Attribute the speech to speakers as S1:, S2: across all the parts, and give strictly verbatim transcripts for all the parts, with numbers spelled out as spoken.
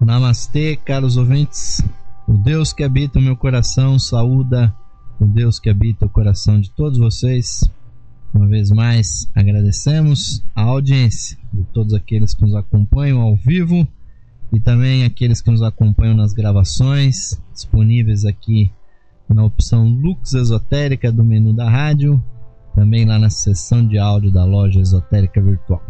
S1: Namastê, caros ouvintes. O Deus que habita o meu coração saúda o Deus que habita o coração de todos vocês. Uma vez mais, agradecemos a audiência de todos aqueles que nos acompanham ao vivo e também aqueles que nos acompanham nas gravações, disponíveis aqui na opção Lux Esotérica do menu da rádio, também lá na seção de áudio da loja Esotérica Virtual.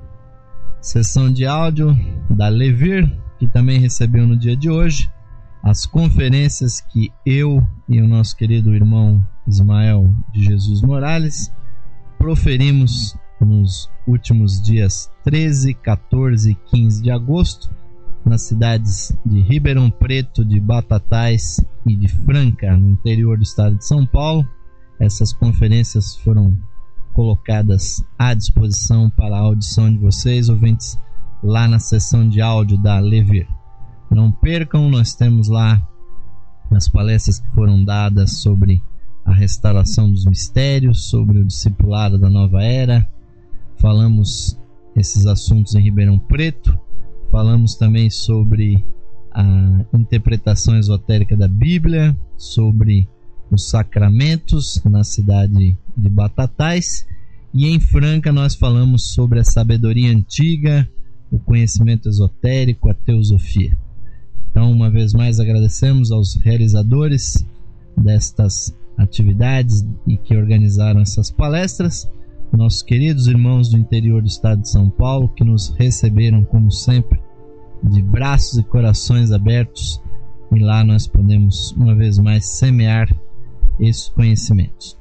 S1: Seção de áudio da Levir, que também recebeu no dia de hoje as conferências que eu e o nosso querido irmão Ismael de Jesus Morales proferimos nos últimos dias treze, quatorze e quinze de agosto nas cidades de Ribeirão Preto, de Batatais e de Franca, no interior do estado de São Paulo. Essas conferências foram colocadas à disposição para a audição de vocês, ouvintes, lá na seção de áudio da Levir. Não percam, nós temos lá as palestras que foram dadas sobre a restauração dos mistérios, sobre o discipulado da nova era. Falamos esses assuntos em Ribeirão Preto. Falamos também sobre a interpretação esotérica da Bíblia, sobre os sacramentos na cidade de Batatais. E em Franca nós falamos sobre a sabedoria antiga, o conhecimento esotérico, a teosofia. Então, uma vez mais, agradecemos aos realizadores destas atividades e que organizaram essas palestras, nossos queridos irmãos do interior do estado de São Paulo, que nos receberam, como sempre, de braços e corações abertos, e lá nós podemos, uma vez mais, semear esses conhecimentos.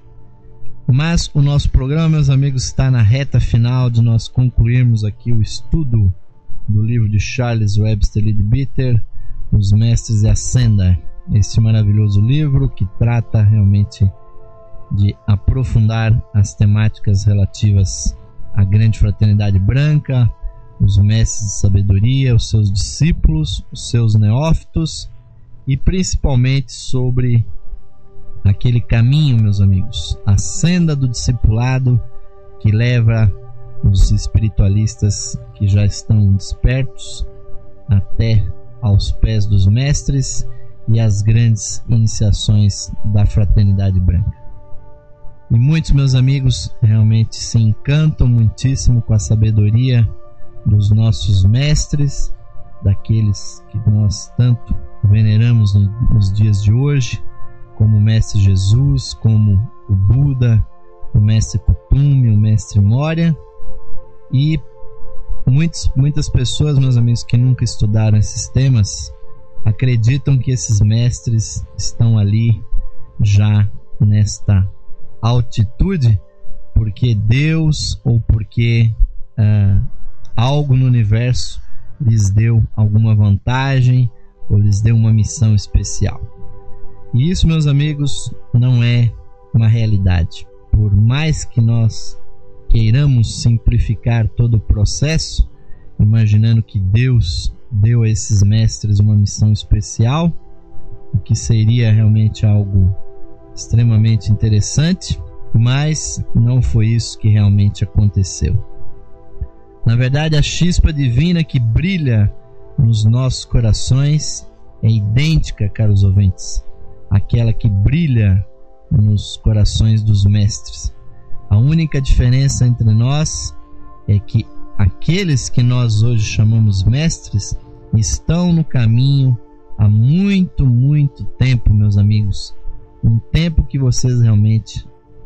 S1: Mas o nosso programa, meus amigos, está na reta final de nós concluirmos aqui o estudo do livro de Charles Webster Leadbeater, Os Mestres e a Senda, esse maravilhoso livro que trata realmente de aprofundar as temáticas relativas à grande fraternidade branca, os mestres de sabedoria, os seus discípulos, os seus neófitos e principalmente sobre aquele caminho, meus amigos, a senda do discipulado que leva os espiritualistas que já estão despertos até aos pés dos mestres e as grandes iniciações da fraternidade branca. E muitos, meus amigos, realmente se encantam muitíssimo com a sabedoria dos nossos mestres, daqueles que nós tanto veneramos nos dias de hoje, como o Mestre Jesus, como o Buda, o Mestre Kuthumi, o Mestre Moria. E muitos, muitas pessoas, meus amigos, que nunca estudaram esses temas, acreditam que esses mestres estão ali já nesta altitude porque Deus ou porque uh, algo no universo lhes deu alguma vantagem ou lhes deu uma missão especial. E isso, meus amigos, não é uma realidade. Por mais que nós queiramos simplificar todo o processo, imaginando que Deus deu a esses mestres uma missão especial, o que seria realmente algo extremamente interessante, mas não foi isso que realmente aconteceu. Na verdade, a chispa divina que brilha nos nossos corações é idêntica, caros ouvintes, àquela que brilha nos corações dos mestres. A única diferença entre nós é que aqueles que nós hoje chamamos mestres estão no caminho há muito, muito tempo, meus amigos. Um tempo que vocês realmente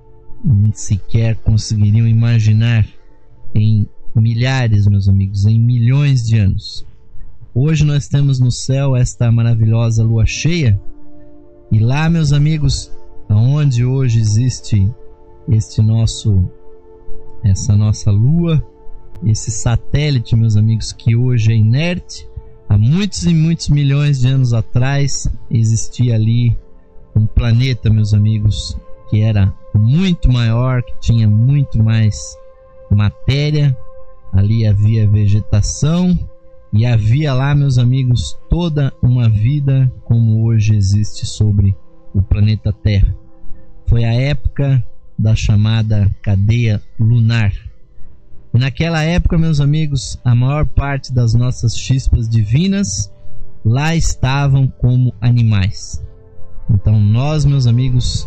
S1: sequer conseguiriam imaginar, em milhares, meus amigos, em milhões de anos. Hoje nós temos no céu esta maravilhosa lua cheia, e lá, meus amigos, aonde hoje existe este nosso, essa nossa lua, esse satélite, meus amigos, que hoje é inerte, há muitos e muitos milhões de anos atrás existia ali um planeta, meus amigos, que era muito maior, que tinha muito mais matéria. Ali havia vegetação e havia lá, meus amigos, toda uma vida como hoje existe sobre o planeta Terra. Foi a época da chamada cadeia lunar. E naquela época, meus amigos, a maior parte das nossas chispas divinas lá estavam como animais. Então nós, meus amigos,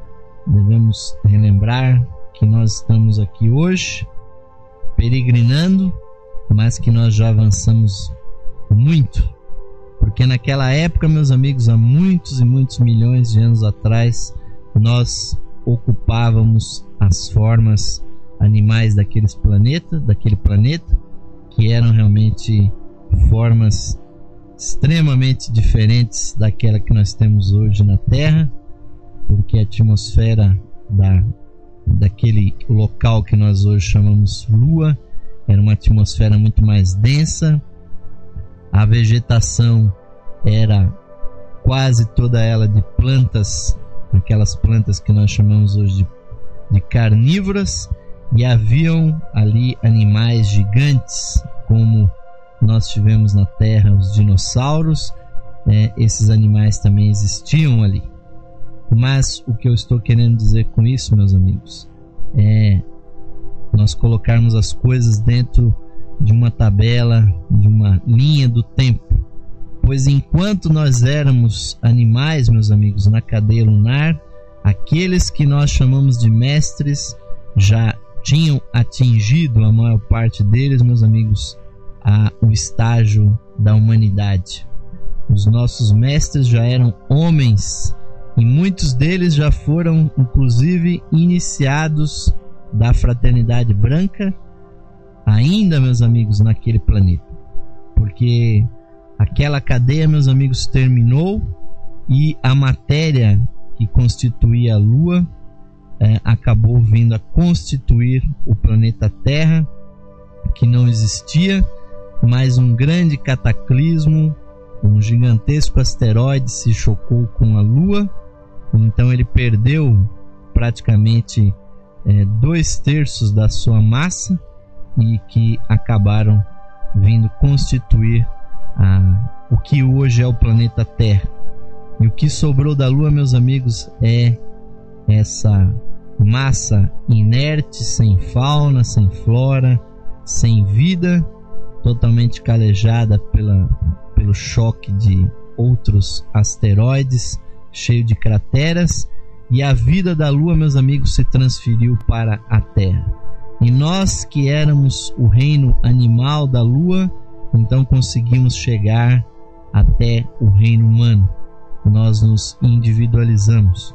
S1: devemos relembrar que nós estamos aqui hoje peregrinando, mas que nós já avançamos muito, porque naquela época, meus amigos, há muitos e muitos milhões de anos atrás, nós ocupávamos as formas animais daqueles planetas, daquele planeta, que eram realmente formas extremamente diferentes daquela que nós temos hoje na Terra, porque a atmosfera da, daquele local que nós hoje chamamos Lua era uma atmosfera muito mais densa, a vegetação era quase toda ela de plantas, aquelas plantas que nós chamamos hoje de, de carnívoras, e haviam ali animais gigantes, como nós tivemos na Terra os dinossauros. É, esses animais também existiam ali. Mas o que eu estou querendo dizer com isso, meus amigos, é nós colocarmos as coisas dentro de uma tabela, de uma linha do tempo. Pois enquanto nós éramos animais, meus amigos, na cadeia lunar, aqueles que nós chamamos de mestres já tinham atingido, a maior parte deles, meus amigos, a, o estágio da humanidade. Os nossos mestres já eram homens e muitos deles já foram, inclusive, iniciados da fraternidade branca, ainda, meus amigos, naquele planeta. Porque aquela cadeia, meus amigos, terminou e a matéria que constituía a Lua é, acabou vindo a constituir o planeta Terra, que não existia, mas um grande cataclismo, um gigantesco asteroide se chocou com a Lua, então ele perdeu praticamente é, dois terços da sua massa e que acabaram vindo constituir a, o que hoje é o planeta Terra. E o que sobrou da Lua, meus amigos, é essa massa inerte, sem fauna, sem flora, sem vida, totalmente calejada pela, pelo choque de outros asteroides, cheio de crateras, e a vida da Lua, meus amigos, se transferiu para a Terra. E nós que éramos o reino animal da Lua, então conseguimos chegar até o reino humano. Nós nos individualizamos.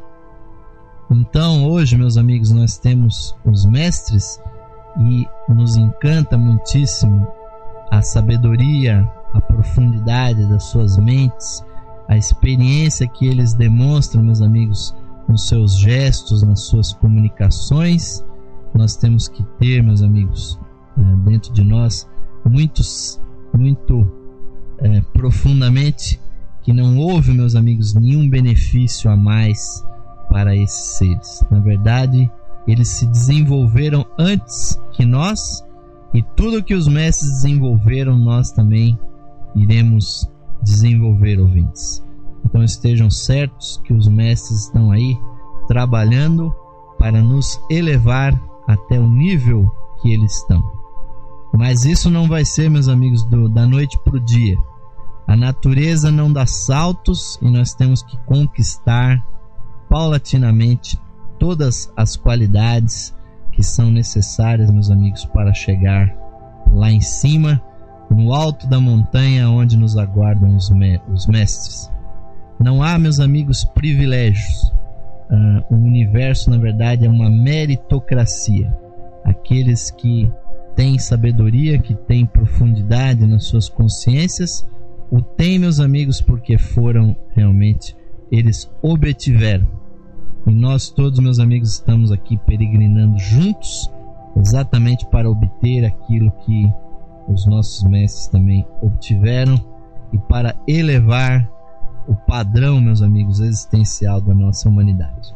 S1: Então hoje, meus amigos, nós temos os mestres e nos encanta muitíssimo a sabedoria, a profundidade das suas mentes, a experiência que eles demonstram, meus amigos, nos seus gestos, nas suas comunicações. Nós temos que ter, meus amigos, dentro de nós, muitos, muito é, profundamente, que não houve, meus amigos, nenhum benefício a mais para esses seres. Na verdade, eles se desenvolveram antes que nós, e tudo que os mestres desenvolveram, nós também iremos desenvolver, ouvintes. Então estejam certos que os mestres estão aí trabalhando para nos elevar até o nível que eles estão. Mas isso não vai ser, meus amigos, do, da noite para o dia. A natureza não dá saltos e nós temos que conquistar paulatinamente todas as qualidades que são necessárias, meus amigos, para chegar lá em cima, no alto da montanha onde nos aguardam os, me- os mestres. Não há, meus amigos, privilégios. Uh, o universo, na verdade, é uma meritocracia. Aqueles que têm sabedoria, que têm profundidade nas suas consciências, o têm, meus amigos, porque foram realmente, eles obtiveram. E nós todos, meus amigos, estamos aqui peregrinando juntos, exatamente para obter aquilo que os nossos mestres também obtiveram e para elevar o padrão, meus amigos, existencial da nossa humanidade.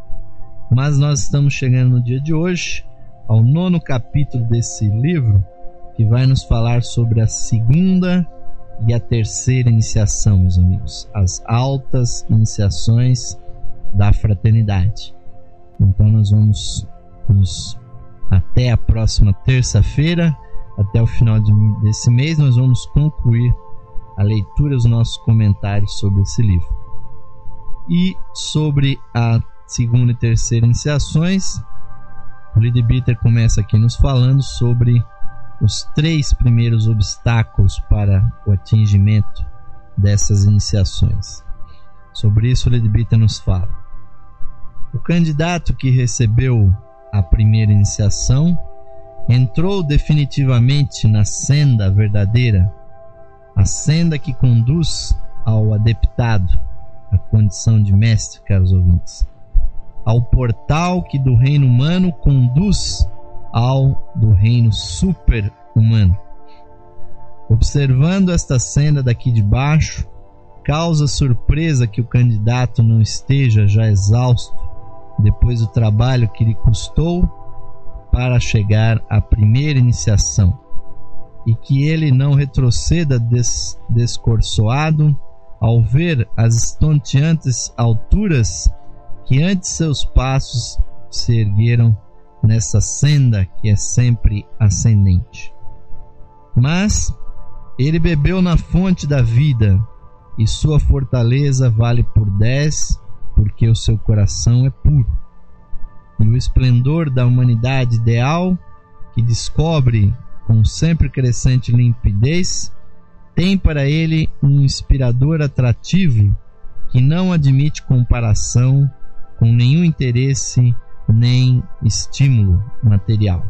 S1: Mas nós estamos chegando no dia de hoje ao nono capítulo desse livro, que vai nos falar sobre a segunda e a terceira iniciação, meus amigos, as altas iniciações da fraternidade. Então nós vamos nos, até a próxima terça-feira, até o final de, desse mês, nós vamos concluir a leitura e os nossos comentários sobre esse livro. E sobre a segunda e terceira iniciações, o Leadbeater começa aqui nos falando sobre os três primeiros obstáculos para o atingimento dessas iniciações. Sobre isso o Leadbeater nos fala: o candidato que recebeu a primeira iniciação entrou definitivamente na senda verdadeira, a senda que conduz ao adeptado, a condição de mestre, caros ouvintes, ao portal que do reino humano conduz ao do reino super-humano. Observando esta senda daqui de baixo, causa surpresa que o candidato não esteja já exausto depois do trabalho que lhe custou para chegar à primeira iniciação, e que ele não retroceda des- descorçoado ao ver as estonteantes alturas que antes seus passos se ergueram nessa senda que é sempre ascendente. Mas ele bebeu na fonte da vida, e sua fortaleza vale por dez, porque o seu coração é puro. E o esplendor da humanidade ideal, que descobre com sempre crescente limpidez, tem para ele um inspirador atrativo que não admite comparação com nenhum interesse nem estímulo material.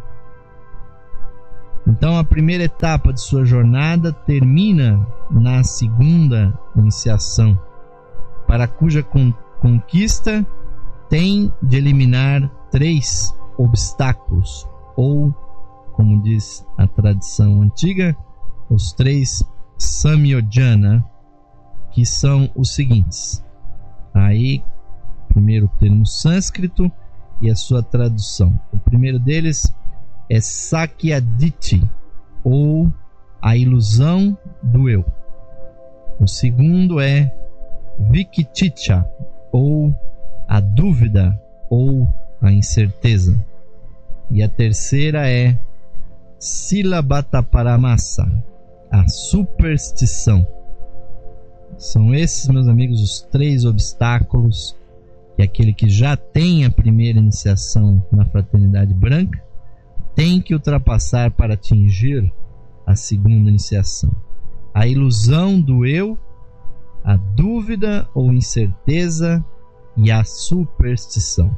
S1: Então a primeira etapa de sua jornada termina na segunda iniciação, para cuja con- conquista tem de eliminar três obstáculos, ou, como diz a tradição antiga, os três Samyojana, que são os seguintes. Aí, primeiro o termo sânscrito e a sua tradução. O primeiro deles é Sakyaditi, ou a ilusão do eu. O segundo é Vikiticha, ou a dúvida, ou a incerteza. E a terceira é Silabataparamasa, a superstição. São esses, meus amigos, os três obstáculos que aquele que já tem a primeira iniciação na Fraternidade Branca tem que ultrapassar para atingir a segunda iniciação: a ilusão do eu, a dúvida ou incerteza e a superstição.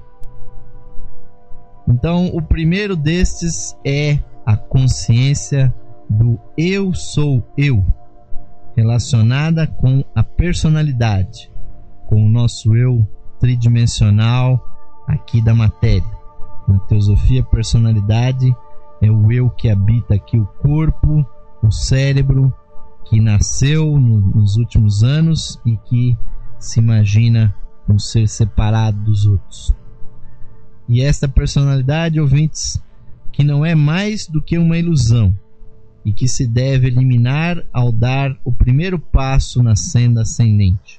S1: Então, o primeiro destes é a consciência do eu sou eu, relacionada com a personalidade, com o nosso eu tridimensional aqui da matéria. Na teosofia, a personalidade é o eu que habita aqui o corpo, o cérebro, que nasceu no, nos últimos anos e que se imagina um ser separado dos outros. E esta personalidade, ouvintes, que não é mais do que uma ilusão e que se deve eliminar ao dar o primeiro passo na senda ascendente.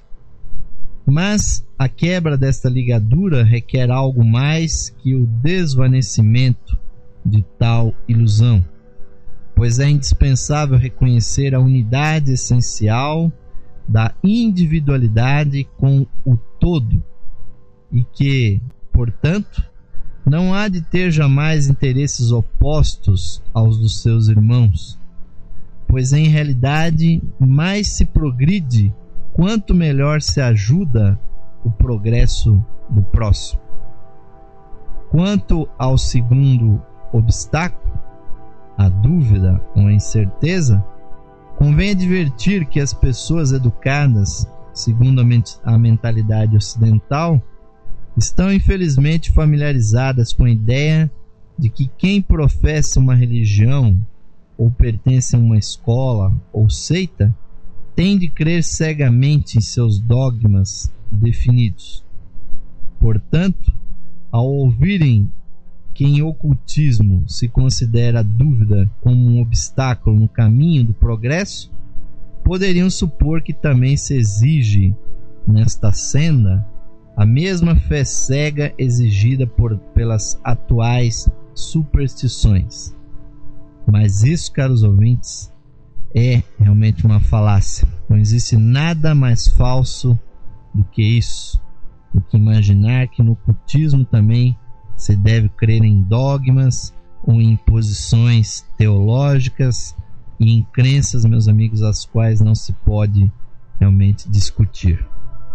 S1: Mas a quebra desta ligadura requer algo mais que o desvanecimento de tal ilusão, pois é indispensável reconhecer a unidade essencial da individualidade com o todo, e que, portanto, não há de ter jamais interesses opostos aos dos seus irmãos, pois em realidade mais se progride quanto melhor se ajuda o progresso do próximo. Quanto ao segundo obstáculo, a dúvida ou a incerteza, convém advertir que as pessoas educadas, segundo a mentalidade ocidental, estão infelizmente familiarizadas com a ideia de que quem professa uma religião ou pertence a uma escola ou seita tem de crer cegamente em seus dogmas definidos. Portanto, ao ouvirem que em ocultismo se considera a dúvida como um obstáculo no caminho do progresso, poderiam supor que também se exige nesta senda a mesma fé cega exigida por, pelas atuais superstições. Mas isso, caros ouvintes, é realmente uma falácia. Não existe nada mais falso do que isso, do que imaginar que no ocultismo também se deve crer em dogmas ou em posições teológicas e em crenças, meus amigos, as quais não se pode realmente discutir.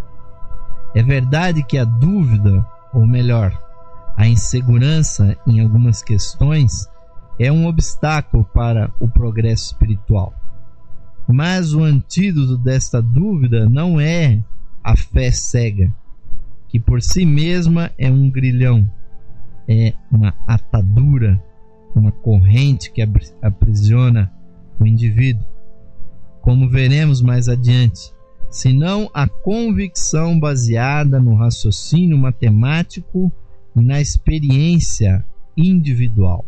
S1: É verdade que a dúvida, ou melhor, a insegurança em algumas questões é um obstáculo para o progresso espiritual. Mas o antídoto desta dúvida não é a fé cega, que por si mesma é um grilhão, é uma atadura, uma corrente que aprisiona o indivíduo, como veremos mais adiante, senão a convicção baseada no raciocínio matemático e na experiência individual.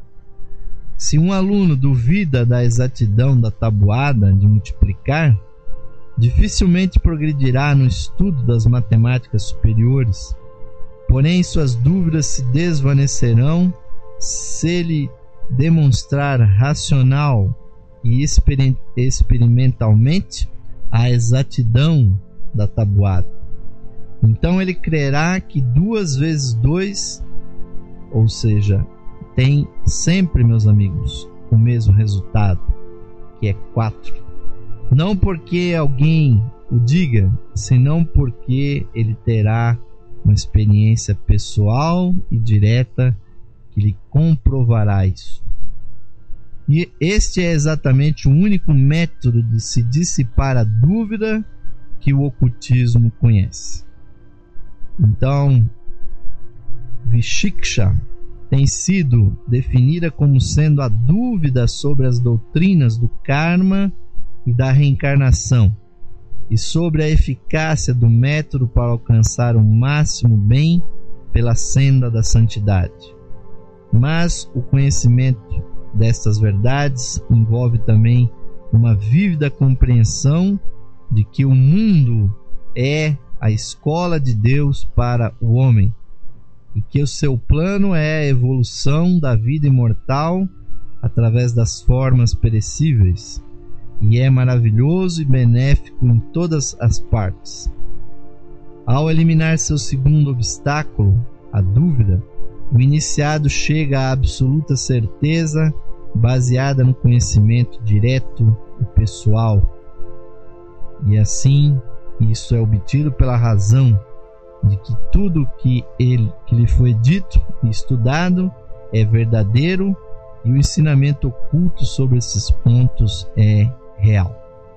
S1: Se um aluno duvida da exatidão da tabuada de multiplicar, dificilmente progredirá no estudo das matemáticas superiores, porém suas dúvidas se desvanecerão se ele demonstrar racional e exper- experimentalmente a exatidão da tabuada. Então ele crerá que duas vezes dois, ou seja, tem sempre, meus amigos, o mesmo resultado, que é quatro. Não porque alguém o diga, senão porque ele terá uma experiência pessoal e direta que lhe comprovará isso. E este é exatamente o único método de se dissipar a dúvida que o ocultismo conhece. Então, Vichiksha tem sido definida como sendo a dúvida sobre as doutrinas do karma e da reencarnação, e sobre a eficácia do método para alcançar o máximo bem pela senda da santidade. Mas o conhecimento destas verdades envolve também uma vívida compreensão de que o mundo é a escola de Deus para o homem, e que o seu plano é a evolução da vida imortal através das formas perecíveis, e é maravilhoso e benéfico em todas as partes. Ao eliminar seu segundo obstáculo, a dúvida, o iniciado chega à absoluta certeza baseada no conhecimento direto e pessoal, e assim isso é obtido pela razão de que tudo que, ele, que lhe foi dito e estudado é verdadeiro, e o ensinamento oculto sobre esses pontos é real.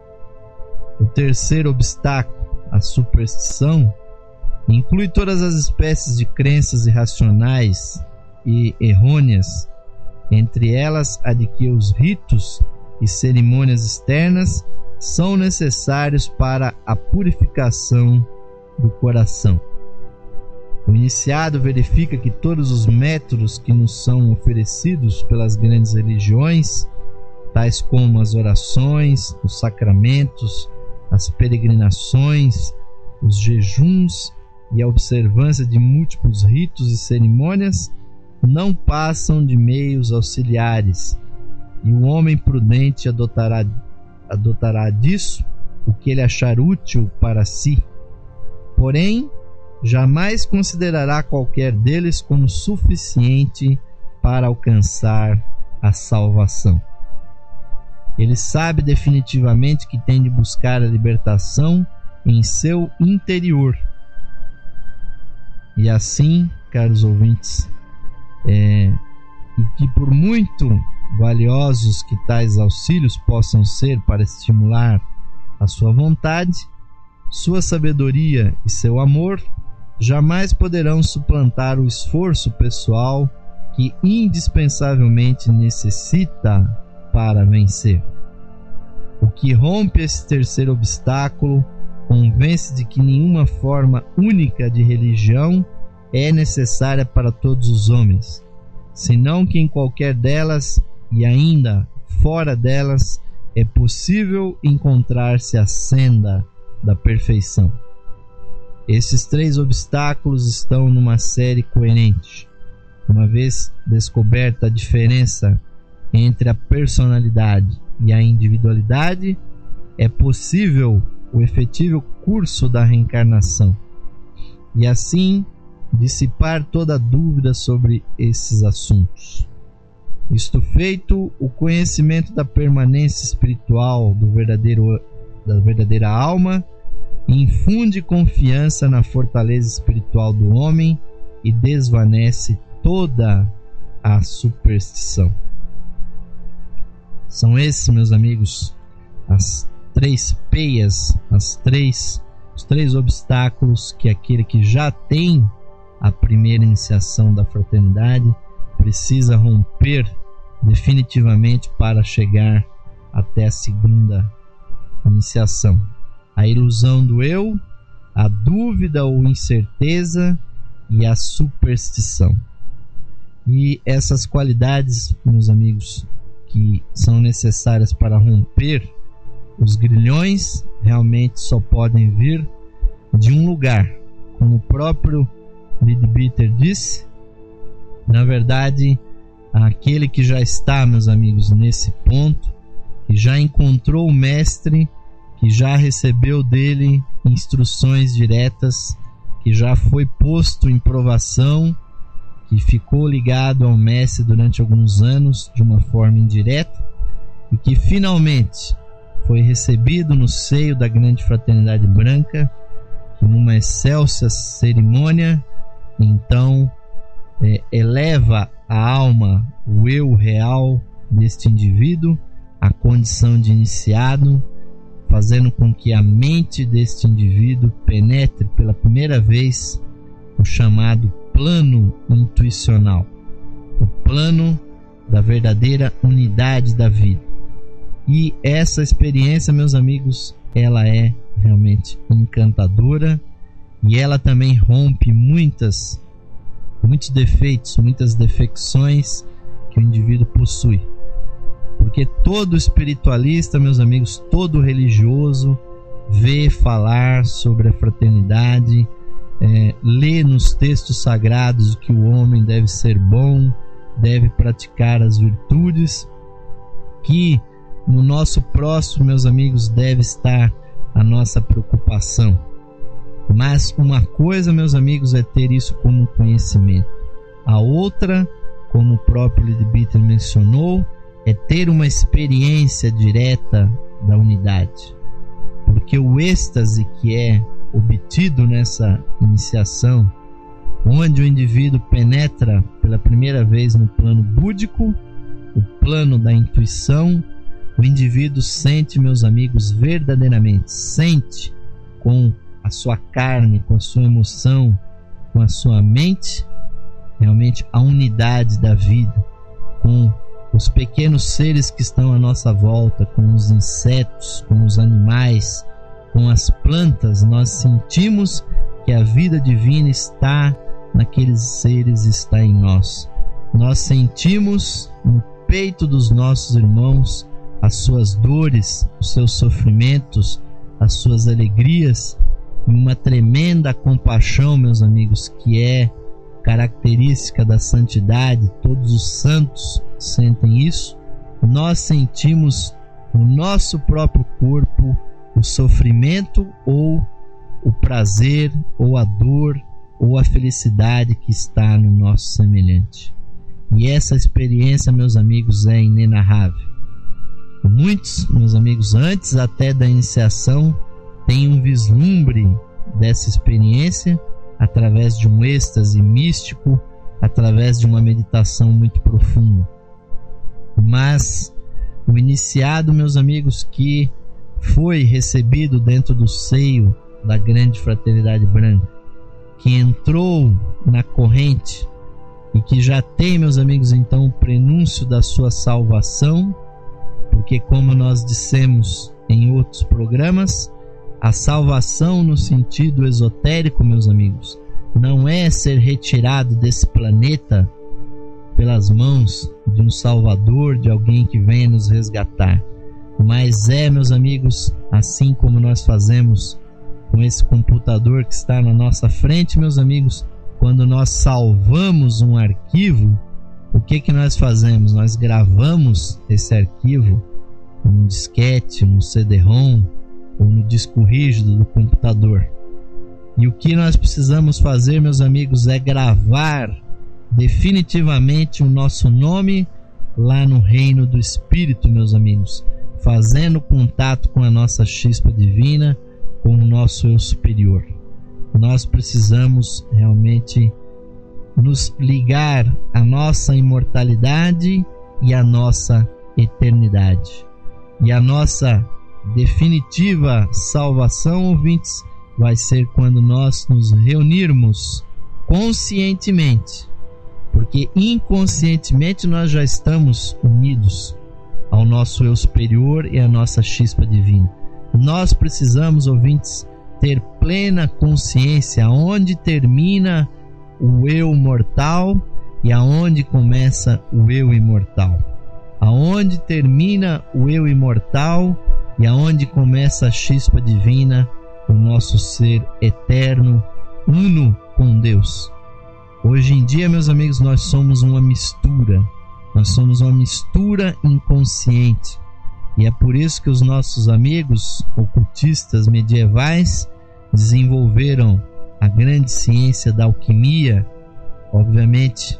S1: O terceiro obstáculo, a superstição, inclui todas as espécies de crenças irracionais e errôneas, entre elas a de que os ritos e cerimônias externas são necessários para a purificação do coração. O iniciado verifica que todos os métodos que nos são oferecidos pelas grandes religiões, tais como as orações, os sacramentos, as peregrinações, os jejuns e a observância de múltiplos ritos e cerimônias, não passam de meios auxiliares, e o homem prudente adotará, adotará disso o que ele achar útil para si. Porém, jamais considerará qualquer deles como suficiente para alcançar a salvação. Ele sabe definitivamente que tem de buscar a libertação em seu interior. E assim, caros ouvintes, é, e que por muito valiosos que tais auxílios possam ser para estimular a sua vontade, sua sabedoria e seu amor jamais poderão suplantar o esforço pessoal que indispensavelmente necessita para vencer. O que rompe esse terceiro obstáculo convence de que nenhuma forma única de religião é necessária para todos os homens, senão que em qualquer delas e ainda fora delas é possível encontrar-se a senda da perfeição. Esses três obstáculos estão numa série coerente. Uma vez descoberta a diferença entre a personalidade e a individualidade, é possível o efetivo curso da reencarnação e assim dissipar toda dúvida sobre esses assuntos. Isto feito, o conhecimento da permanência espiritual do verdadeiro, da verdadeira alma infunde confiança na fortaleza espiritual do homem e desvanece toda a superstição. São esses, meus amigos, as três peias, as três, os três obstáculos que aquele que já tem a primeira iniciação da fraternidade precisa romper definitivamente para chegar até a segunda iniciação. A ilusão do eu, a dúvida ou incerteza e a superstição. E essas qualidades, meus amigos, que são necessárias para romper os grilhões, realmente só podem vir de um lugar. Como o próprio Leadbeater disse, na verdade, aquele que já está, meus amigos, nesse ponto, que já encontrou o mestre, que já recebeu dele instruções diretas, que já foi posto em provação, que ficou ligado ao mestre durante alguns anos de uma forma indireta e que finalmente foi recebido no seio da grande fraternidade branca, que numa excelsa cerimônia então é, eleva a alma, o eu real deste indivíduo à condição de iniciado, fazendo com que a mente deste indivíduo penetre pela primeira vez o chamado plano intuicional, o plano da verdadeira unidade da vida. E essa experiência, meus amigos, ela é realmente encantadora e ela também rompe muitas, muitos defeitos, muitas defecções que o indivíduo possui. Porque todo espiritualista, meus amigos, todo religioso vê falar sobre a fraternidade, é, lê nos textos sagrados que o homem deve ser bom, deve praticar as virtudes, que no nosso próximo, meus amigos, deve estar a nossa preocupação. Mas uma coisa, meus amigos, é ter isso como conhecimento. A outra, como o próprio Leadbeater mencionou, é ter uma experiência direta da unidade. Porque o êxtase que é obtido nessa iniciação, onde o indivíduo penetra pela primeira vez no plano búdico, o plano da intuição, o indivíduo sente, meus amigos, verdadeiramente, sente com a sua carne, com a sua emoção, com a sua mente, realmente a unidade da vida, com os pequenos seres que estão à nossa volta, com os insetos, com os animais, com as plantas. Nós sentimos que a vida divina está naqueles seres, está em nós. Nós sentimos no peito dos nossos irmãos as suas dores, os seus sofrimentos, as suas alegrias, e uma tremenda compaixão, meus amigos, que é característica da santidade. Todos os santos sentem isso. Nós sentimos no nosso próprio corpo o sofrimento ou o prazer ou a dor ou a felicidade que está no nosso semelhante. E essa experiência, meus amigos, é inenarrável. Muitos, meus amigos, antes até da iniciação, têm um vislumbre dessa experiência através de um êxtase místico, através de uma meditação muito profunda. Mas o iniciado, meus amigos, que foi recebido dentro do seio da grande fraternidade branca, que entrou na corrente e que já tem, meus amigos, então o prenúncio da sua salvação, porque, como nós dissemos em outros programas, a salvação no sentido esotérico, meus amigos, não é ser retirado desse planeta pelas mãos de um salvador, de alguém que venha nos resgatar, mas é, meus amigos, assim como nós fazemos com esse computador que está na nossa frente, meus amigos, quando nós salvamos um arquivo, o que que nós fazemos? Nós gravamos esse arquivo num disquete, num C D-ROM ou no disco rígido do computador. E o que nós precisamos fazer, meus amigos, é gravar definitivamente o nosso nome lá no reino do Espírito, meus amigos, fazendo contato com a nossa chispa divina, com o nosso eu superior. Nós precisamos realmente nos ligar à nossa imortalidade e à nossa eternidade. E a nossa definitiva salvação, ouvintes, vai ser quando nós nos reunirmos conscientemente, porque inconscientemente nós já estamos unidos ao nosso eu superior e à nossa chispa divina. Nós precisamos, ouvintes, ter plena consciência aonde termina o eu mortal e aonde começa o eu imortal. Aonde termina o eu imortal e aonde começa a chispa divina, o nosso ser eterno, uno com Deus. Hoje em dia, meus amigos, nós somos uma mistura. Nós somos uma mistura inconsciente. E é por isso que os nossos amigos ocultistas medievais desenvolveram a grande ciência da alquimia, obviamente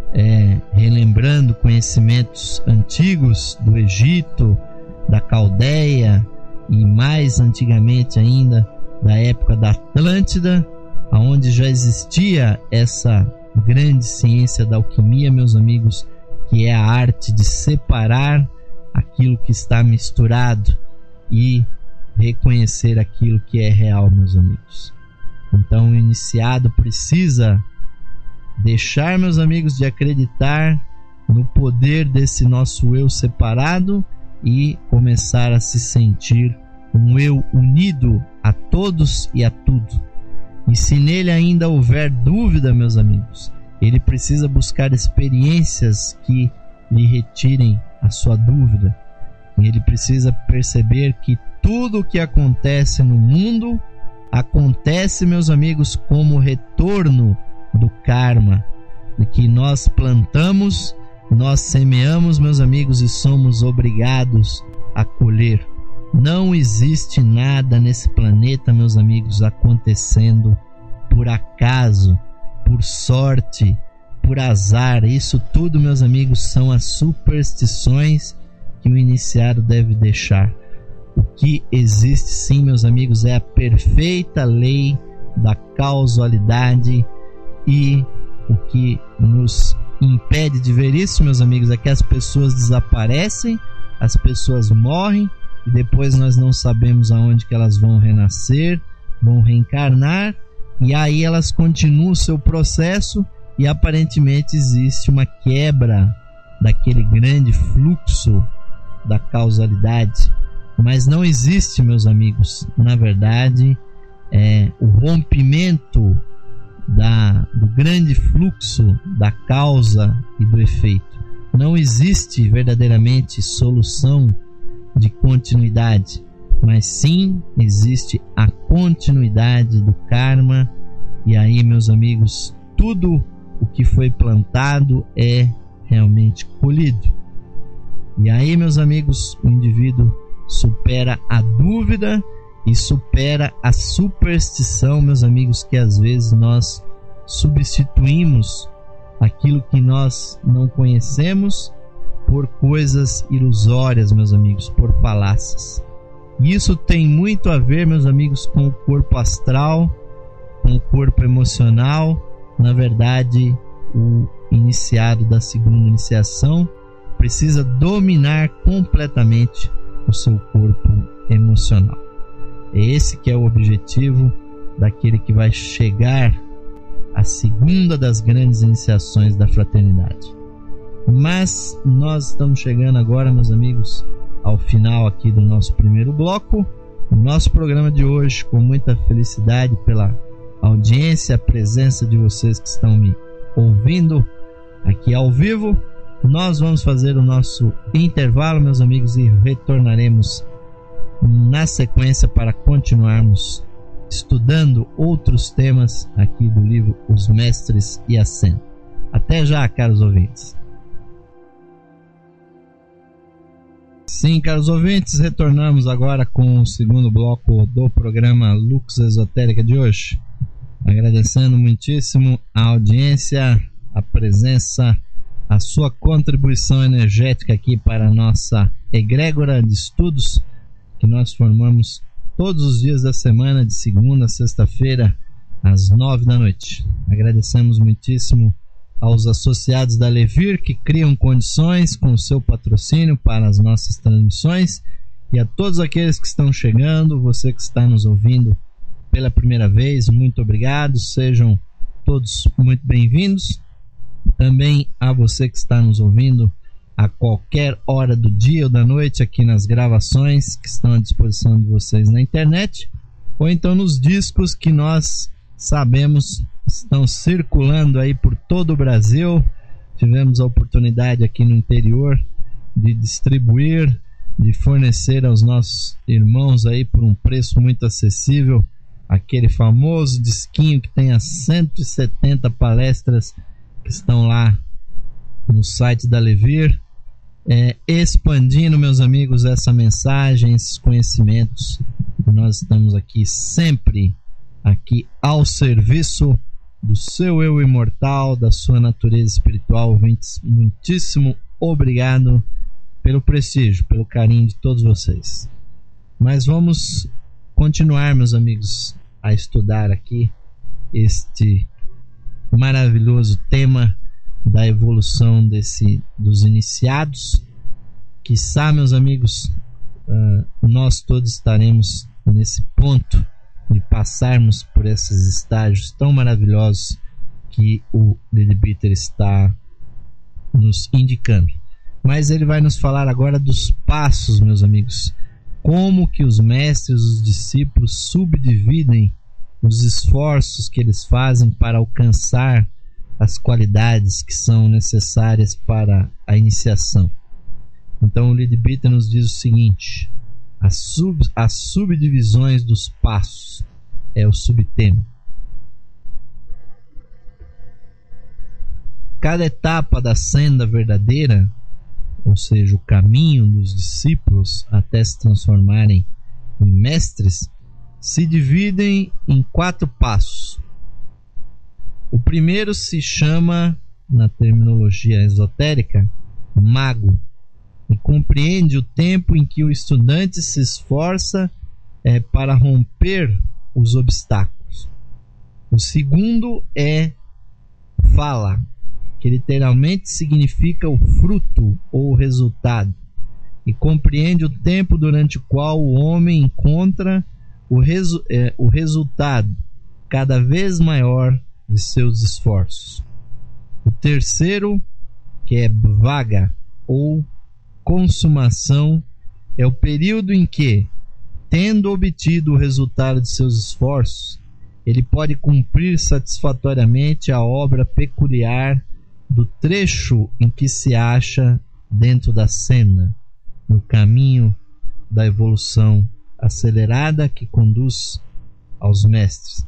S1: é, relembrando conhecimentos antigos do Egito, da Caldeia e mais antigamente ainda da época da Atlântida, onde já existia essa grande ciência da alquimia, meus amigos, que é a arte de separar aquilo que está misturado e reconhecer aquilo que é real, meus amigos. Então o iniciado precisa deixar, meus amigos, de acreditar no poder desse nosso eu separado e começar a se sentir um eu unido a todos e a tudo. E se nele ainda houver dúvida, meus amigos, ele precisa buscar experiências que lhe retirem a sua dúvida. E ele precisa perceber que tudo o que acontece no mundo acontece, meus amigos, como retorno do karma, de que nós plantamos, nós semeamos, meus amigos, e somos obrigados a colher. Não existe nada nesse planeta, meus amigos, acontecendo por acaso, por sorte, por azar. Isso tudo, meus amigos, são as superstições que o iniciado deve deixar. O que existe sim, meus amigos, é a perfeita lei da causalidade, e o que nos impede de ver isso, meus amigos, é que as pessoas desaparecem, as pessoas morrem e depois nós não sabemos aonde que elas vão renascer, vão reencarnar, e aí elas continuam o seu processo e aparentemente existe uma quebra daquele grande fluxo da causalidade. Mas não existe, meus amigos, na verdade, é, o rompimento da, do grande fluxo da causa e do efeito. Não existe verdadeiramente solução de continuidade, mas sim existe a continuidade do karma. E aí, meus amigos, tudo o que foi plantado é realmente colhido. E aí, meus amigos, o indivíduo supera a dúvida e supera a superstição, meus amigos, que às vezes nós substituímos aquilo que nós não conhecemos por coisas ilusórias, meus amigos, por falácias. E isso tem muito a ver, meus amigos, com o corpo astral, com o corpo emocional. Na verdade, o iniciado da segunda iniciação precisa dominar completamente o seu corpo emocional. É esse que é o objetivo daquele que vai chegar à segunda das grandes iniciações da fraternidade. Mas nós estamos chegando agora, meus amigos, ao final aqui do nosso primeiro bloco. O nosso programa de hoje, com muita felicidade pela audiência, a presença de vocês que estão me ouvindo aqui ao vivo. Nós vamos fazer o nosso intervalo, meus amigos, e retornaremos na sequência para continuarmos estudando outros temas aqui do livro Os Mestres e a Senda. Até já, caros ouvintes. Sim, caros ouvintes, retornamos agora com o segundo bloco do programa Lux Esotérica de hoje. Agradecendo muitíssimo a audiência, a presença, a sua contribuição energética aqui para a nossa egrégora de estudos que nós formamos todos os dias da semana, de segunda a sexta-feira, às nove da noite. Agradecemos muitíssimo aos associados da Levir que criam condições com o seu patrocínio para as nossas transmissões, e a todos aqueles que estão chegando, você que está nos ouvindo pela primeira vez, muito obrigado, sejam todos muito bem-vindos. Também a você que está nos ouvindo a qualquer hora do dia ou da noite aqui nas gravações que estão à disposição de vocês na internet, ou então nos discos que nós sabemos estão circulando aí por todo o Brasil. Tivemos a oportunidade aqui no interior de distribuir, de fornecer aos nossos irmãos aí por um preço muito acessível aquele famoso disquinho que tem as cento e setenta palestras que estão lá no site da Levir, é, expandindo, meus amigos, essa mensagem, esses conhecimentos. Nós estamos aqui sempre aqui ao serviço do seu eu imortal, da sua natureza espiritual. Ouvintes, muitíssimo obrigado pelo prestígio, pelo carinho de todos vocês. Mas vamos continuar, meus amigos, a estudar aqui este maravilhoso tema da evolução desse, dos iniciados. Quiçá, meus amigos, uh, nós todos estaremos nesse ponto de passarmos por esses estágios tão maravilhosos que o Leadbeater está nos indicando. Mas ele vai nos falar agora dos passos, meus amigos. Como que os mestres, os discípulos subdividem os esforços que eles fazem para alcançar as qualidades que são necessárias para a iniciação. Então o Leadbeater nos diz o seguinte: As, sub, as subdivisões dos passos é o subtema. Cada etapa da senda verdadeira, ou seja, o caminho dos discípulos até se transformarem em mestres, se dividem em quatro passos. O primeiro se chama, na terminologia esotérica, mago, e compreende o tempo em que o estudante se esforça é, para romper os obstáculos. O segundo é fala, que literalmente significa o fruto ou o resultado, e compreende o tempo durante o qual o homem encontra o, resu é, o resultado cada vez maior de seus esforços. O terceiro, que é vaga ou consumação, é o período em que, tendo obtido o resultado de seus esforços, ele pode cumprir satisfatoriamente a obra peculiar do trecho em que se acha dentro da senda, no caminho da evolução acelerada que conduz aos mestres.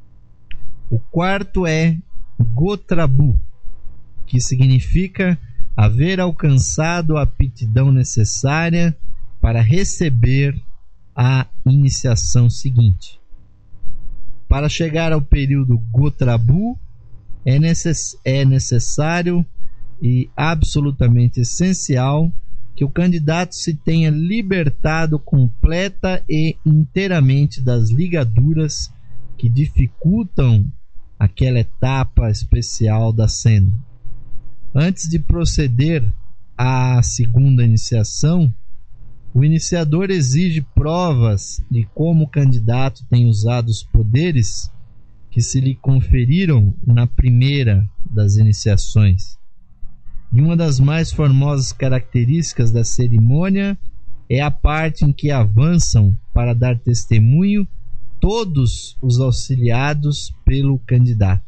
S1: O quarto é Gotrabu, que significa haver alcançado a aptidão necessária para receber a iniciação seguinte. Para chegar ao período Gotrabu, é, necess é necessário e absolutamente essencial que o candidato se tenha libertado completa e inteiramente das ligaduras que dificultam aquela etapa especial da senda. Antes de proceder à segunda iniciação, o iniciador exige provas de como o candidato tem usado os poderes que se lhe conferiram na primeira das iniciações. E uma das mais formosas características da cerimônia é a parte em que avançam para dar testemunho todos os auxiliados pelo candidato.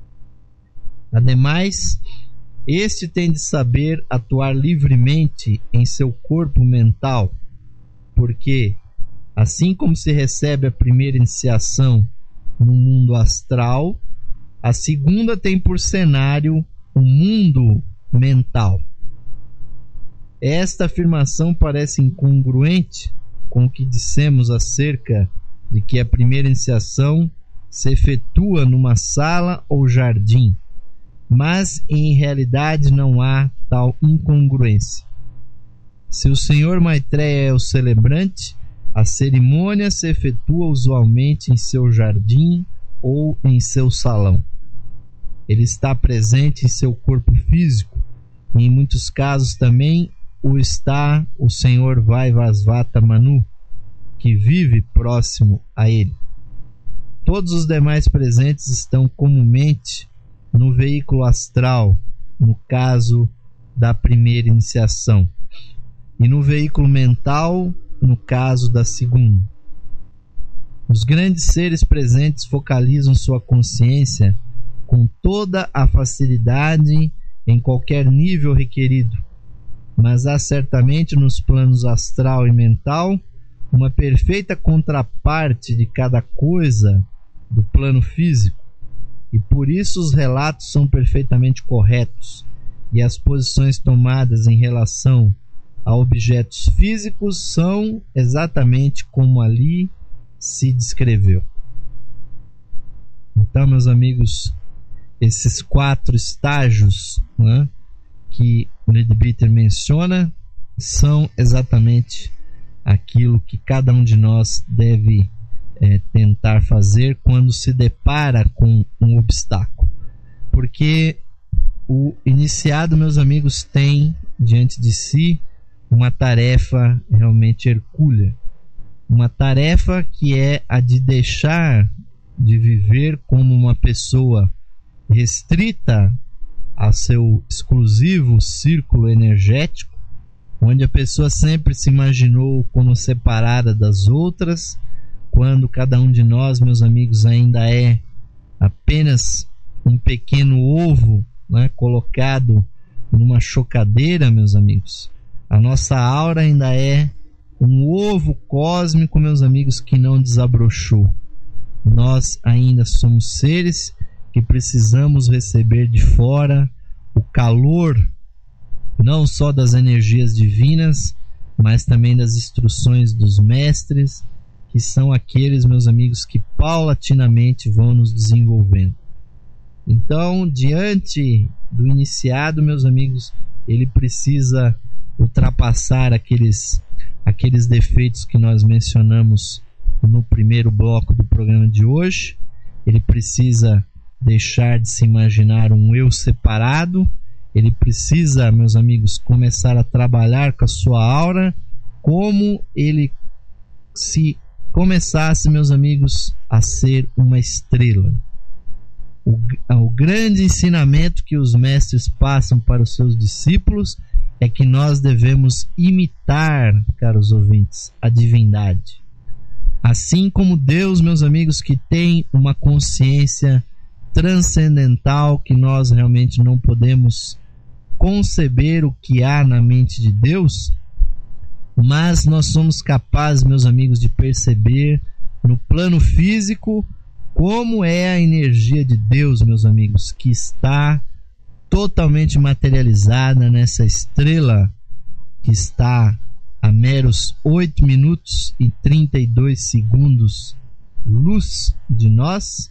S1: Ademais, este tem de saber atuar livremente em seu corpo mental, porque, assim como se recebe a primeira iniciação no mundo astral, a segunda tem por cenário o mundo mental. esta afirmação parece incongruente com o que dissemos acerca de que a primeira iniciação se efetua numa sala ou jardim, mas em realidade não há tal incongruência. Se o senhor Maitreya é o celebrante, a cerimônia se efetua usualmente em seu jardim ou em seu salão. Ele está presente em seu corpo físico e em muitos casos também o está o senhor Vaivasvata Manu, que vive próximo a ele. Todos os demais presentes estão comumente no veículo astral, no caso da primeira iniciação, e no veículo mental, no caso da segunda. Os grandes seres presentes focalizam sua consciência com toda a facilidade em qualquer nível requerido, mas há certamente nos planos astral e mental uma perfeita contraparte de cada coisa do plano físico, e por isso os relatos são perfeitamente corretos e as posições tomadas em relação a objetos físicos são exatamente como ali se descreveu. Então, meus amigos, esses quatro estágios, né, que Leadbeater menciona são exatamente aquilo que cada um de nós deve é, tentar fazer quando se depara com um obstáculo, porque o iniciado, meus amigos, tem diante de si uma tarefa realmente hercúlea, uma tarefa que é a de deixar de viver como uma pessoa restrita a seu exclusivo círculo energético, onde a pessoa sempre se imaginou como separada das outras, quando cada um de nós, meus amigos, ainda é apenas um pequeno ovo, né, colocado numa chocadeira, meus amigos. A nossa aura ainda é um ovo cósmico, meus amigos, que não desabrochou. Nós ainda somos seres que precisamos receber de fora o calor, não só das energias divinas, mas também das instruções dos mestres, que são aqueles, meus amigos, que paulatinamente vão nos desenvolvendo. Então, diante do iniciado, meus amigos, ele precisa ultrapassar aqueles, aqueles defeitos que nós mencionamos no primeiro bloco do programa de hoje. Ele precisa deixar de se imaginar um eu separado. Ele precisa, meus amigos, começar a trabalhar com a sua aura como ele se começasse, meus amigos, a ser uma estrela. O, o grande ensinamento que os mestres passam para os seus discípulos é que nós devemos imitar, caros ouvintes, a divindade. Assim como Deus, meus amigos, que tem uma consciência transcendental, que nós realmente não podemos conceber o que há na mente de Deus, mas nós somos capazes, meus amigos, de perceber no plano físico como é a energia de Deus, meus amigos, que está totalmente materializada nessa estrela que está a meros oito minutos e trinta e dois segundos luz de nós.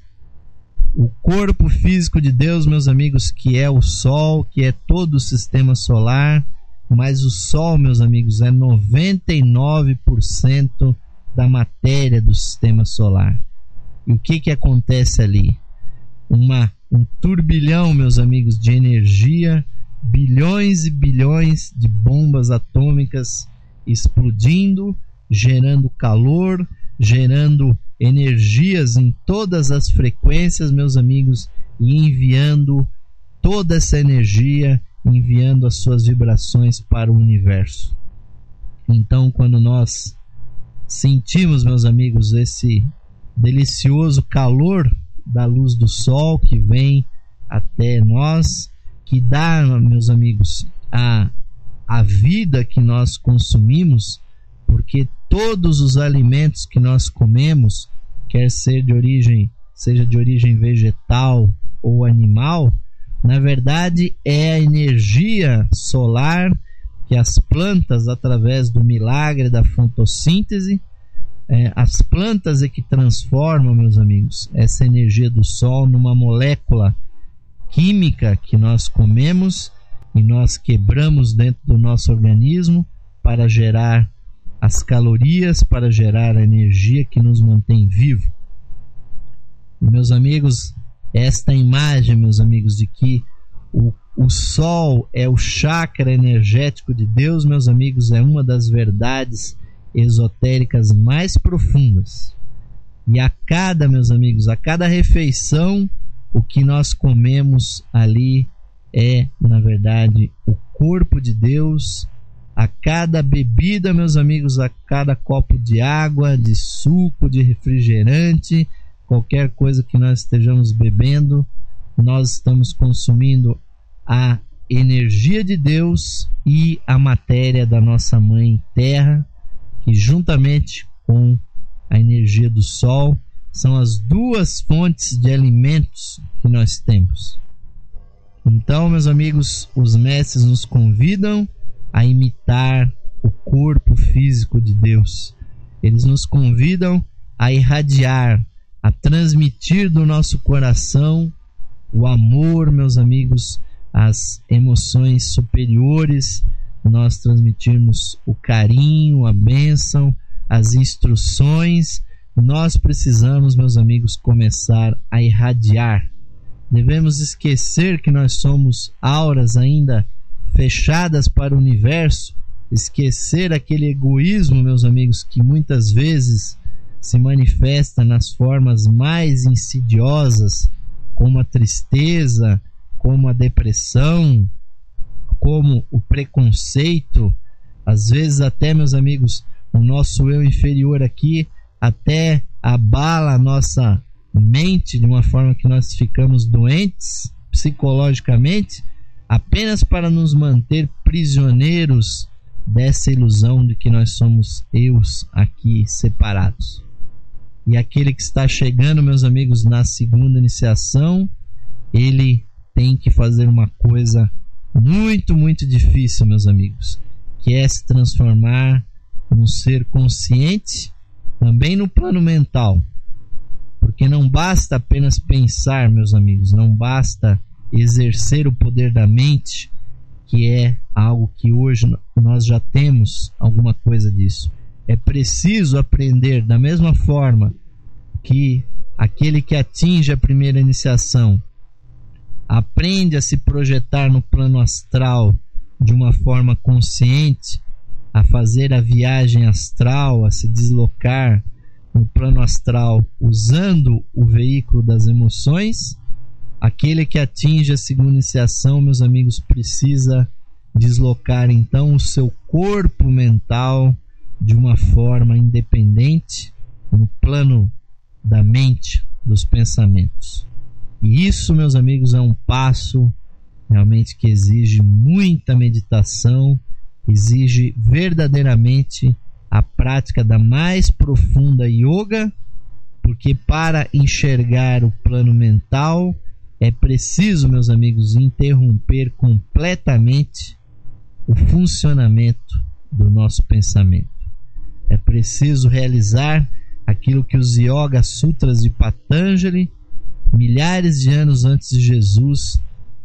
S1: O corpo físico de Deus, meus amigos, que é o Sol, que é todo o sistema solar, mas o Sol, meus amigos, é noventa e nove por cento da matéria do sistema solar. E o que que acontece ali? Uma, um turbilhão, meus amigos, de energia, bilhões e bilhões de bombas atômicas explodindo, gerando calor, gerando energias em todas as frequências, meus amigos, e enviando toda essa energia, enviando as suas vibrações para o universo. Então, quando nós sentimos, meus amigos, esse delicioso calor da luz do sol que vem até nós, que dá, meus amigos, a, a vida que nós consumimos, porque todos os alimentos que nós comemos, quer ser de origem, seja de origem vegetal ou animal, na verdade é a energia solar que as plantas, através do milagre da fotossíntese, é, as plantas é que transformam, meus amigos, essa energia do sol numa molécula química que nós comemos e nós quebramos dentro do nosso organismo para gerar as calorias, para gerar a energia que nos mantém vivo. E, meus amigos, esta imagem, meus amigos, de que o, o sol é o chakra energético de Deus, meus amigos, é uma das verdades esotéricas mais profundas. E a cada, meus amigos, a cada refeição, o que nós comemos ali é, na verdade, o corpo de Deus. A cada bebida, meus amigos, a cada copo de água, de suco, de refrigerante, qualquer coisa que nós estejamos bebendo, nós estamos consumindo a energia de Deus e a matéria da nossa mãe terra, que juntamente com a energia do sol são as duas fontes de alimentos que nós temos. Então, meus amigos, os mestres nos convidam a imitar o corpo físico de Deus. Eles nos convidam a irradiar, a transmitir do nosso coração o amor, meus amigos, as emoções superiores, nós transmitirmos o carinho, a bênção, as instruções. Nós precisamos, meus amigos, começar a irradiar. Devemos esquecer que nós somos auras ainda fechadas para o universo, esquecer aquele egoísmo, meus amigos, que muitas vezes se manifesta nas formas mais insidiosas, como a tristeza, como a depressão, como o preconceito. Às vezes até, meus amigos, o nosso eu inferior aqui até abala a nossa mente de uma forma que nós ficamos doentes psicologicamente, apenas para nos manter prisioneiros dessa ilusão de que nós somos eus aqui separados. E aquele que está chegando, meus amigos, na segunda iniciação, ele tem que fazer uma coisa muito, muito difícil, meus amigos, que é se transformar num ser consciente, também no plano mental. Porque não basta apenas pensar, meus amigos, não basta exercer o poder da mente, que é algo que hoje nós já temos alguma coisa disso. É preciso aprender da mesma forma que aquele que atinge a primeira iniciação aprende a se projetar no plano astral de uma forma consciente, a fazer a viagem astral, a se deslocar no plano astral usando o veículo das emoções. Aquele que atinge a segunda iniciação, meus amigos, precisa deslocar então o seu corpo mental de uma forma independente no plano da mente, dos pensamentos. E isso, meus amigos, é um passo realmente que exige muita meditação, exige verdadeiramente a prática da mais profunda yoga, porque para enxergar o plano mental é preciso, meus amigos, interromper completamente o funcionamento do nosso pensamento. É preciso realizar aquilo que os Yoga Sutras de Patanjali, milhares de anos antes de Jesus,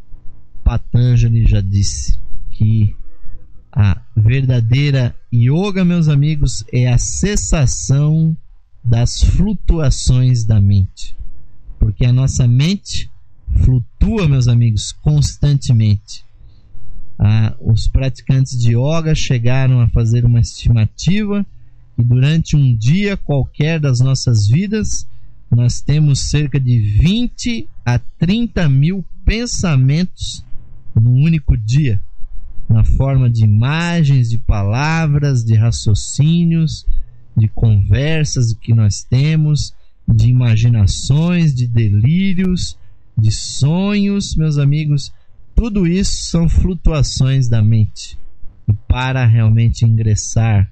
S1: Patanjali já disse que a verdadeira yoga, meus amigos, é a cessação das flutuações da mente. Porque a nossa mente flutua, meus amigos, constantemente. Ah, os praticantes de yoga chegaram a fazer uma estimativa que durante um dia qualquer das nossas vidas nós temos cerca de vinte a trinta mil pensamentos num único dia, na forma de imagens, de palavras, de raciocínios, de conversas que nós temos, de imaginações, de delírios, de sonhos, meus amigos. Tudo isso são flutuações da mente. E para realmente ingressar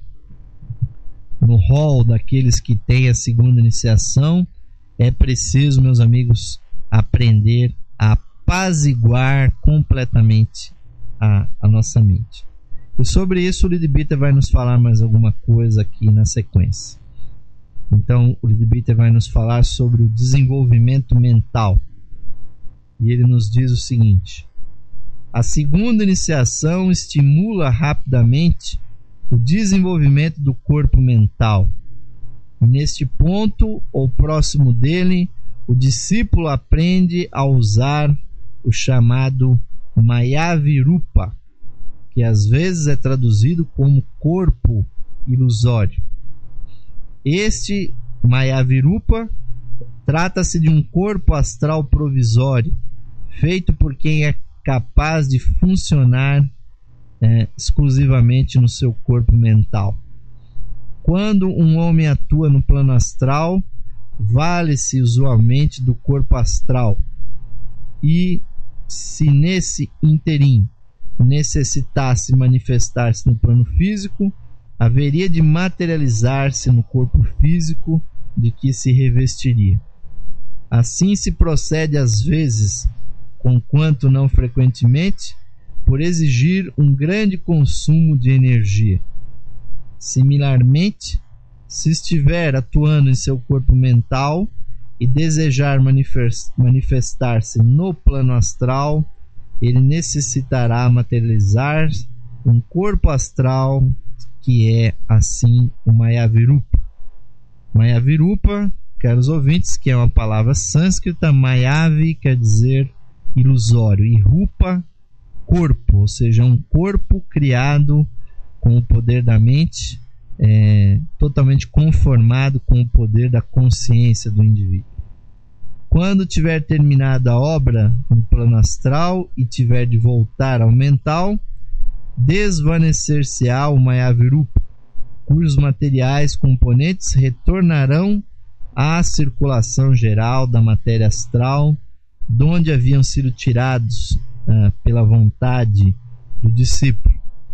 S1: no hall daqueles que têm a segunda iniciação, é preciso, meus amigos, aprender a apaziguar completamente a, a nossa mente. E sobre isso o Leadbeater vai nos falar mais alguma coisa aqui na sequência. Então o Leadbeater vai nos falar sobre o desenvolvimento mental. E ele nos diz o seguinte: a segunda iniciação estimula rapidamente o desenvolvimento do corpo mental. E neste ponto, ou próximo dele, o discípulo aprende a usar o chamado Mayavirupa, que às vezes é traduzido como corpo ilusório. Este Mayavirupa trata-se de um corpo astral provisório, feito por quem é capaz de funcionar é, exclusivamente no seu corpo mental. Quando um homem atua no plano astral, vale-se usualmente do corpo astral, e se nesse interim necessitasse manifestar-se no plano físico, haveria de materializar-se no corpo físico de que se revestiria. Assim se procede às vezes, conquanto não frequentemente, por exigir um grande consumo de energia. Similarmente, se estiver atuando em seu corpo mental e desejar manifestar-se no plano astral, ele necessitará materializar um corpo astral que é assim o Mayavirupa. Mayavirupa, caros ouvintes, que é uma palavra sânscrita. Mayavi quer dizer ilusório e Rupa, corpo, ou seja, um corpo criado com o poder da mente, é, totalmente conformado com o poder da consciência do indivíduo. Quando tiver terminado a obra no plano astral e tiver de voltar ao mental, desvanecer-se-á o Mayavirupa, cujos materiais componentes retornarão à circulação geral da matéria astral, de onde haviam sido tirados ah, pela vontade do discípulo.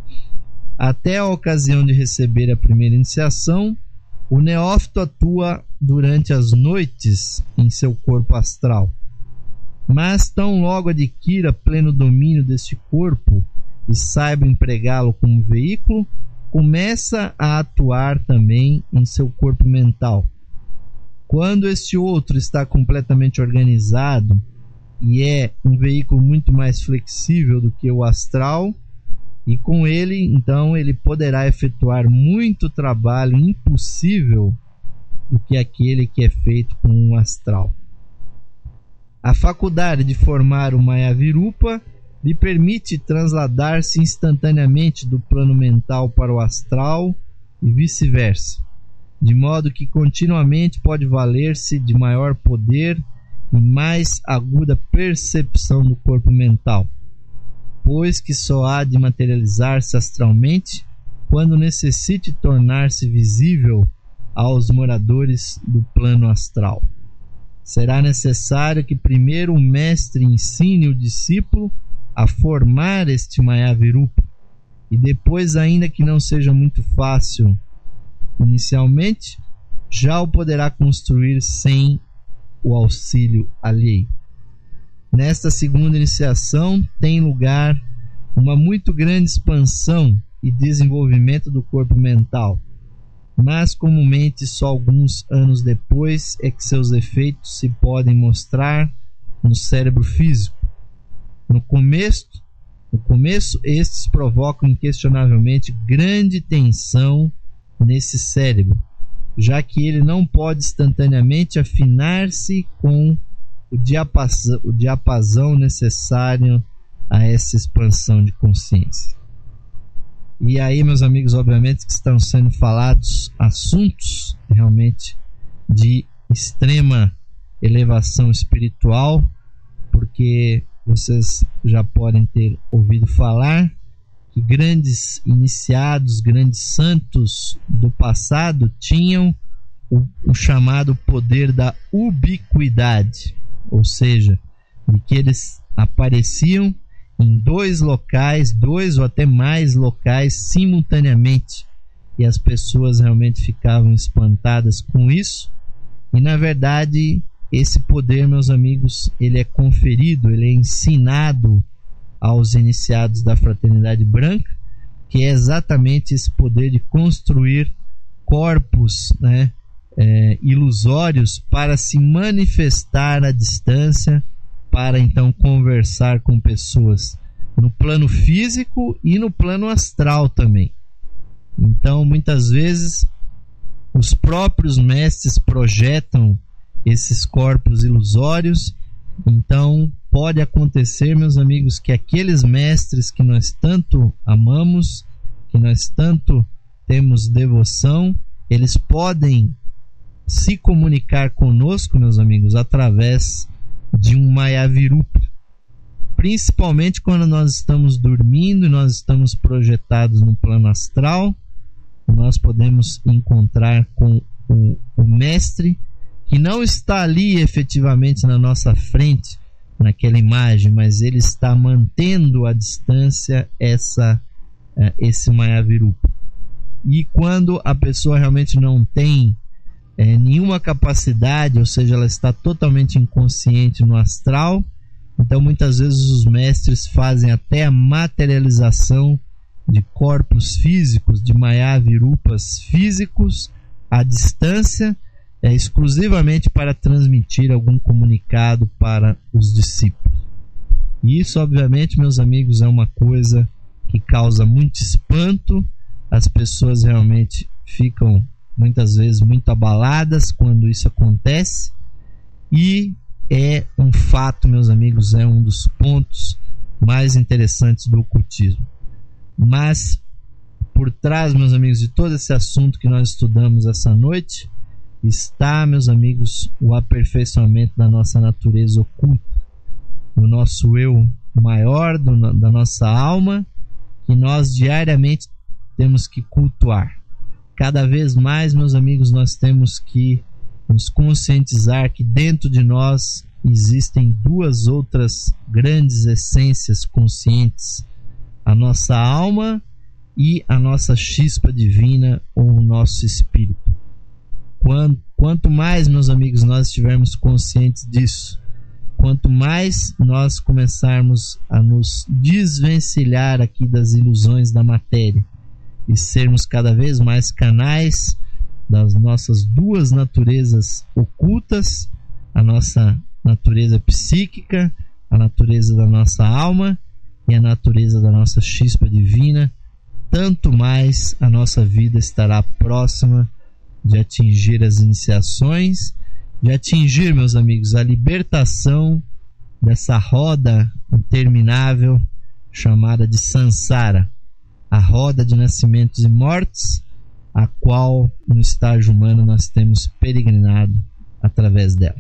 S1: Até a ocasião de receber a primeira iniciação, o neófito atua durante as noites em seu corpo astral. Mas tão logo adquira pleno domínio deste corpo e saiba empregá-lo como veículo, começa a atuar também em seu corpo mental. Quando este outro está completamente organizado e é um veículo muito mais flexível do que o astral, e com ele, então, ele poderá efetuar muito trabalho impossível do que aquele que é feito com o astral. A faculdade de formar o Mayavirupa lhe permite trasladar-se instantaneamente do plano mental para o astral e vice-versa, de modo que continuamente pode valer-se de maior poder e mais aguda percepção do corpo mental, pois que só há de materializar-se astralmente quando necessite tornar-se visível aos moradores do plano astral. Será necessário que primeiro o mestre ensine o discípulo a formar este Mayavirupa, e depois, ainda que não seja muito fácil inicialmente, já o poderá construir sem o auxílio alheio. Nesta segunda iniciação tem lugar uma muito grande expansão e desenvolvimento do corpo mental, mas comumente só alguns anos depois é que seus efeitos se podem mostrar no cérebro físico. No começo, no começo estes provocam inquestionavelmente grande tensão nesse cérebro, já que ele não pode instantaneamente afinar-se com o diapasão, o diapasão necessário a essa expansão de consciência. E aí, meus amigos, obviamente que estão sendo falados assuntos realmente de extrema elevação espiritual, porque vocês já podem ter ouvido falar que grandes iniciados, grandes santos do passado tinham o, o chamado poder da ubiquidade, ou seja, de que eles apareciam em dois locais, dois ou até mais locais simultaneamente, e as pessoas realmente ficavam espantadas com isso. E na verdade esse poder, meus amigos, ele é conferido, ele é ensinado aos iniciados da Fraternidade Branca, que é exatamente esse poder de construir corpos, né, é, ilusórios para se manifestar à distância, para então conversar com pessoas no plano físico e no plano astral também. Então, muitas vezes, os próprios mestres projetam esses corpos ilusórios. Então, pode acontecer, meus amigos, que aqueles mestres que nós tanto amamos, que nós tanto temos devoção, eles podem se comunicar conosco, meus amigos, através de um Mayavirupa. Principalmente quando nós estamos dormindo e nós estamos projetados no plano astral, nós podemos encontrar com o, o mestre que não está ali efetivamente na nossa frente, naquela imagem, mas ele está mantendo à distância essa, esse Mayavirupa. E quando a pessoa realmente não tem é, nenhuma capacidade, ou seja, ela está totalmente inconsciente no astral, então muitas vezes os mestres fazem até a materialização de corpos físicos, de Mayavirupas físicos à distância, é, exclusivamente para transmitir algum comunicado para os discípulos. E isso, obviamente, meus amigos, é uma coisa que causa muito espanto. As pessoas realmente ficam muitas vezes muito abaladas quando isso acontece, e é um fato, meus amigos, é um dos pontos mais interessantes do ocultismo. Mas por trás, meus amigos, de todo esse assunto que nós estudamos essa noite, está, meus amigos, o aperfeiçoamento da nossa natureza oculta, do nosso eu maior, do, da nossa alma, que nós diariamente temos que cultuar. Cada vez mais, meus amigos, nós temos que nos conscientizar que dentro de nós existem duas outras grandes essências conscientes: a nossa alma e a nossa chispa divina, ou o nosso espírito. Quanto, quanto mais, meus amigos, nós estivermos conscientes disso, quanto mais nós começarmos a nos desvencilhar aqui das ilusões da matéria e sermos cada vez mais canais das nossas duas naturezas ocultas, a nossa natureza psíquica, a natureza da nossa alma e a natureza da nossa chispa divina, tanto mais a nossa vida estará próxima de atingir as iniciações, de atingir, meus amigos, a libertação dessa roda interminável chamada de Sansara, a roda de nascimentos e mortes, a qual no estágio humano nós temos peregrinado através dela.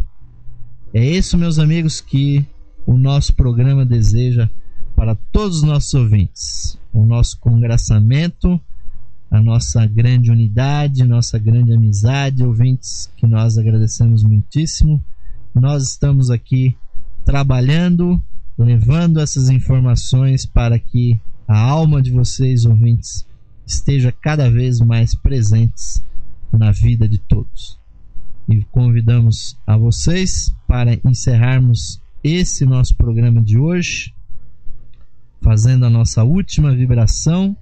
S1: É isso, meus amigos, que o nosso programa deseja para todos os nossos ouvintes: o nosso congraçamento, a nossa grande unidade, nossa grande amizade. Ouvintes que nós agradecemos muitíssimo. Nós estamos aqui trabalhando, levando essas informações para que a alma de vocês, ouvintes, esteja cada vez mais presentes na vida de todos. E convidamos a vocês para encerrarmos esse nosso programa de hoje, fazendo a nossa última vibração,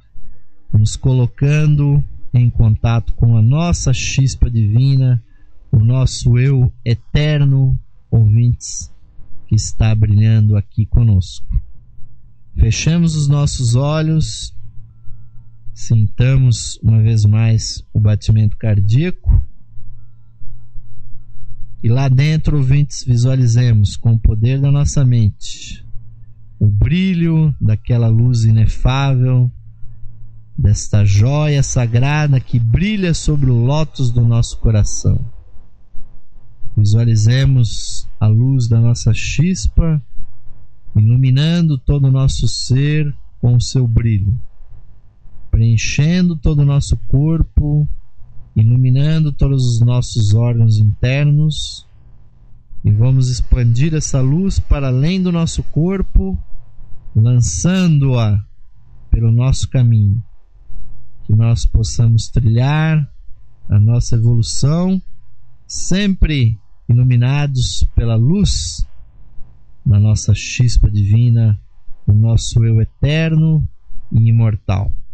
S1: nos colocando em contato com a nossa chispa divina, o nosso eu eterno, ouvintes, que está brilhando aqui conosco. Fechamos os nossos olhos, sintamos uma vez mais o batimento cardíaco, e lá dentro, ouvintes, visualizemos com o poder da nossa mente o brilho daquela luz inefável, desta joia sagrada que brilha sobre o lótus do nosso coração. Visualizemos a luz da nossa chispa iluminando todo o nosso ser com o seu brilho, preenchendo todo o nosso corpo, iluminando todos os nossos órgãos internos, e vamos expandir essa luz para além do nosso corpo, lançando-a pelo nosso caminho, que nós possamos trilhar a nossa evolução sempre iluminados pela luz da nossa chispa divina, o nosso eu eterno e imortal.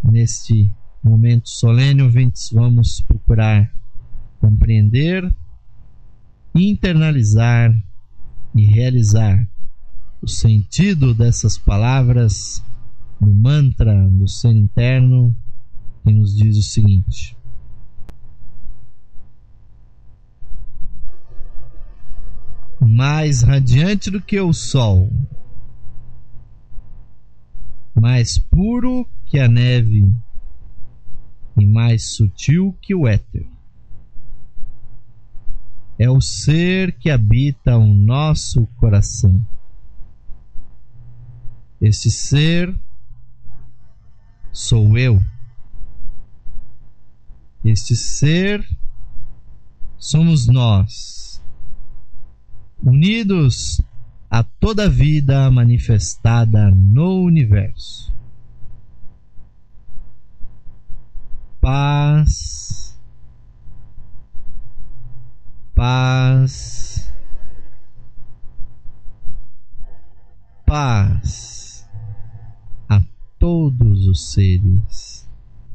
S1: neste momento solene, ouvintes, vamos procurar compreender, internalizar e realizar o sentido dessas palavras no mantra do ser interno, que nos diz o seguinte: mais radiante do que o sol, mais puro que a neve e mais sutil que o éter, é o ser que habita o nosso coração. Este ser sou eu. Este ser somos nós, unidos a toda a vida manifestada no universo. Paz, paz, paz a todos os seres.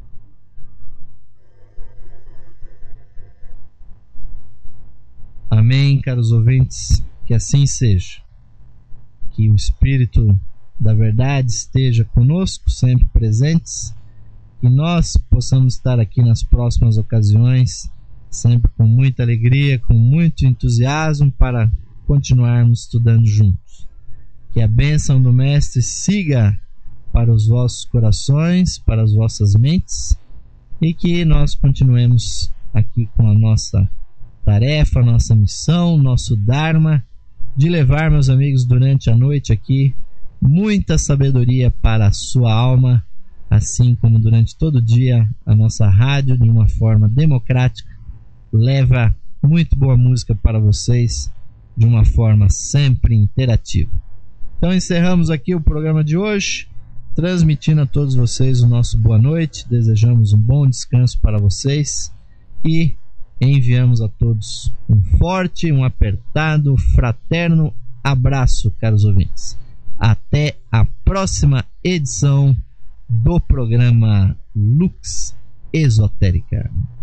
S1: Amém, caros ouvintes, que assim seja. Que o Espírito da Verdade esteja conosco, sempre presentes, que nós possamos estar aqui nas próximas ocasiões, sempre com muita alegria, com muito entusiasmo, para continuarmos estudando juntos. Que a bênção do Mestre siga para os vossos corações, para as vossas mentes, e que nós continuemos aqui com a nossa tarefa, nossa missão, nosso Dharma, de levar, meus amigos, durante a noite aqui, muita sabedoria para a sua alma, assim como durante todo o dia a nossa rádio, de uma forma democrática, leva muito boa música para vocês, de uma forma sempre interativa. Então encerramos aqui o programa de hoje, transmitindo a todos vocês o nosso boa noite, desejamos um bom descanso para vocês e enviamos a todos um forte, um apertado, fraterno abraço, caros ouvintes. Até a próxima edição do programa Lux Esotérica.